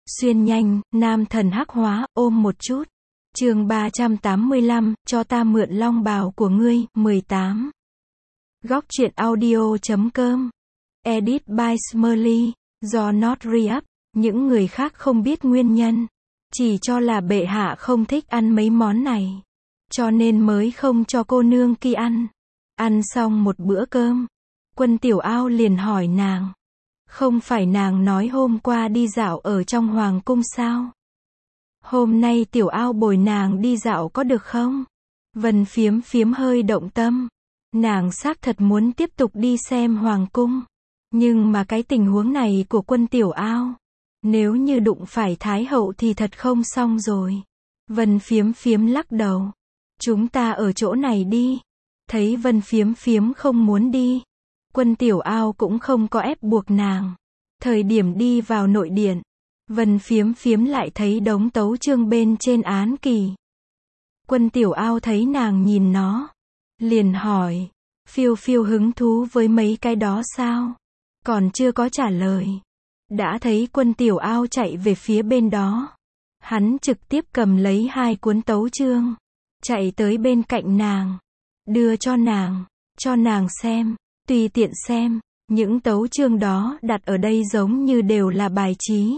Xuyên nhanh, nam thần hắc hóa, ôm một chút. Chương 385, cho ta mượn long bào của ngươi, 18. Góc truyện audio.com. Edit by Smurly, do Not Re-up. Những người khác không biết nguyên nhân, chỉ cho là bệ hạ không thích ăn mấy món này, cho nên mới không cho cô nương kia ăn. Ăn xong một bữa cơm, Quân Tiểu Ao liền hỏi nàng. Không phải nàng nói hôm qua đi dạo ở trong hoàng cung sao? Hôm nay Tiểu Ao bồi nàng đi dạo có được không? Vân Phiếm Phiếm hơi động tâm. Nàng xác thật muốn tiếp tục đi xem hoàng cung. Nhưng mà cái tình huống này của Quân Tiểu Ao, nếu như đụng phải Thái hậu thì thật không xong rồi. Vân Phiếm Phiếm lắc đầu. Chúng ta ở chỗ này đi. Thấy Vân Phiếm Phiếm không muốn đi, Quân Tiểu Ao cũng không có ép buộc nàng. Thời điểm đi vào nội điện, Vân Phiếm Phiếm lại thấy đống tấu chương bên trên án kỳ. Quân Tiểu Ao thấy nàng nhìn nó, liền hỏi, Phiêu Phiêu hứng thú với mấy cái đó sao? Còn chưa có trả lời, đã thấy Quân Tiểu Ao chạy về phía bên đó. Hắn trực tiếp cầm lấy hai cuốn tấu chương, chạy tới bên cạnh nàng, đưa cho nàng xem, tùy tiện xem. Những tấu chương đó đặt ở đây giống như đều là bài trí.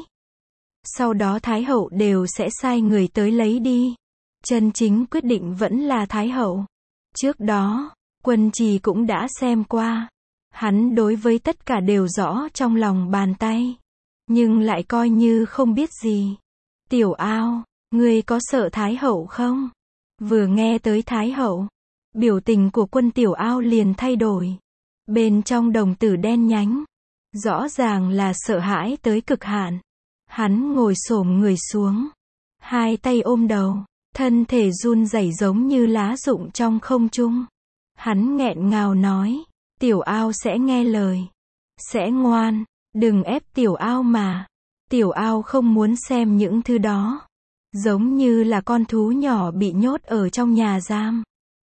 Sau đó Thái hậu đều sẽ sai người tới lấy đi. Chân chính quyết định vẫn là Thái hậu. Trước đó, Quân Trì cũng đã xem qua. Hắn đối với tất cả đều rõ trong lòng bàn tay, nhưng lại coi như không biết gì. Tiểu Ao, ngươi có sợ Thái hậu không? Vừa nghe tới Thái hậu, biểu tình của Quân Tiểu Ao liền thay đổi. Bên trong đồng tử đen nhánh, rõ ràng là sợ hãi tới cực hạn. Hắn ngồi xổm người xuống, hai tay ôm đầu, thân thể run rẩy giống như lá rụng trong không trung. Hắn nghẹn ngào nói, Tiểu Ao sẽ nghe lời, sẽ ngoan, đừng ép Tiểu Ao mà. Tiểu Ao không muốn xem những thứ đó, giống như là con thú nhỏ bị nhốt ở trong nhà giam.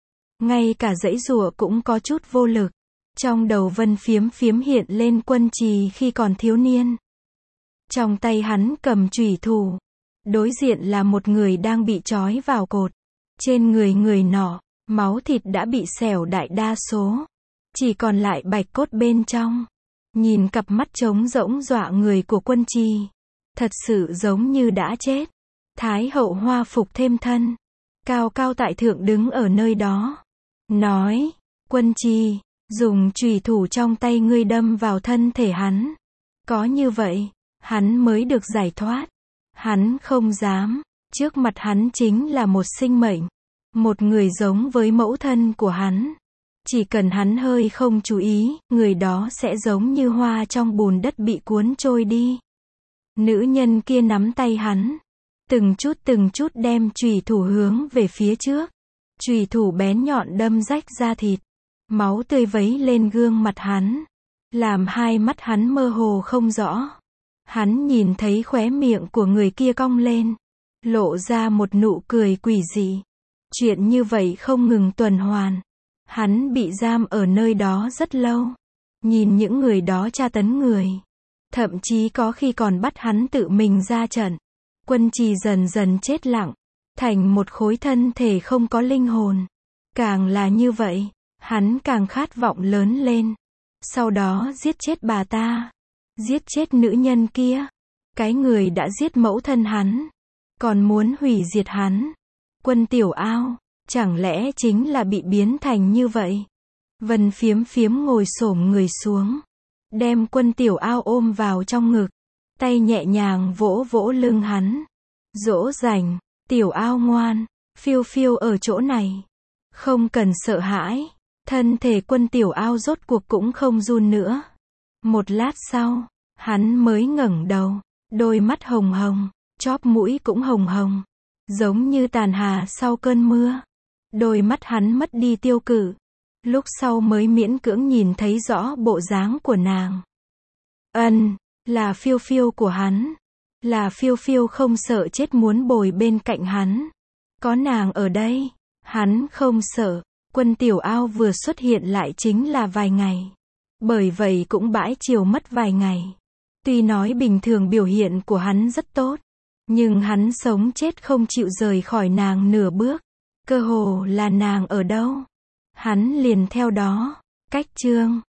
Ngay cả giãy giụa cũng có chút vô lực. Trong đầu Vân Phiếm Phiếm hiện lên Quân Trì khi còn thiếu niên. Trong tay hắn cầm chủy thủ, đối diện là một người đang bị trói vào cột. Trên người người nọ, máu thịt đã bị xẻo đại đa số, chỉ còn lại bạch cốt bên trong. Nhìn cặp mắt trống rỗng dọa người của Quân Trì, thật sự giống như đã chết. Thái hậu hoa phục thêm thân, cao cao tại thượng đứng ở nơi đó, nói, Quân Trì, dùng chủy thủ trong tay ngươi đâm vào thân thể hắn. Có như vậy, hắn mới được giải thoát. Hắn không dám, trước mặt hắn chính là một sinh mệnh, một người giống với mẫu thân của hắn. Chỉ cần hắn hơi không chú ý, người đó sẽ giống như hoa trong bùn đất bị cuốn trôi đi. Nữ nhân kia nắm tay hắn, từng chút đem chủy thủ hướng về phía trước. Chủy thủ bén nhọn đâm rách da thịt. Máu tươi vấy lên gương mặt hắn, làm hai mắt hắn mơ hồ không rõ. Hắn nhìn thấy khóe miệng của người kia cong lên, lộ ra một nụ cười quỷ dị. Chuyện như vậy không ngừng tuần hoàn. Hắn bị giam ở nơi đó rất lâu, nhìn những người đó tra tấn người, thậm chí có khi còn bắt hắn tự mình ra trận. Quân Trì dần dần chết lặng, thành một khối thân thể không có linh hồn. Càng là như vậy, hắn càng khát vọng lớn lên. Sau đó giết chết bà ta, giết chết nữ nhân kia, cái người đã giết mẫu thân hắn, còn muốn hủy diệt hắn. Quân Tiểu Ao, chẳng lẽ chính là bị biến thành như vậy? Vân Phiếm Phiếm ngồi xổm người xuống, đem Quân Tiểu Ao ôm vào trong ngực, tay nhẹ nhàng vỗ vỗ lưng hắn, dỗ dành, Tiểu Ao ngoan, Phiêu Phiêu ở chỗ này, không cần sợ hãi. Thân thể Quân Tiểu Ao rốt cuộc cũng không run nữa. Một lát sau, hắn mới ngẩng đầu, đôi mắt hồng hồng, chóp mũi cũng hồng hồng, giống như tàn hà sau cơn mưa. Đôi mắt hắn mất đi tiêu cự, lúc sau mới miễn cưỡng nhìn thấy rõ bộ dáng của nàng. Là Phiêu Phiêu của hắn, là Phiêu Phiêu không sợ chết muốn bồi bên cạnh hắn. Có nàng ở đây, hắn không sợ. Quân Tiểu Ao vừa xuất hiện lại chính là vài ngày, bởi vậy cũng bãi chiều mất vài ngày. Tuy nói bình thường biểu hiện của hắn rất tốt, nhưng hắn sống chết không chịu rời khỏi nàng nửa bước. Cơ hồ là nàng ở đâu, hắn liền theo đó. Cách chương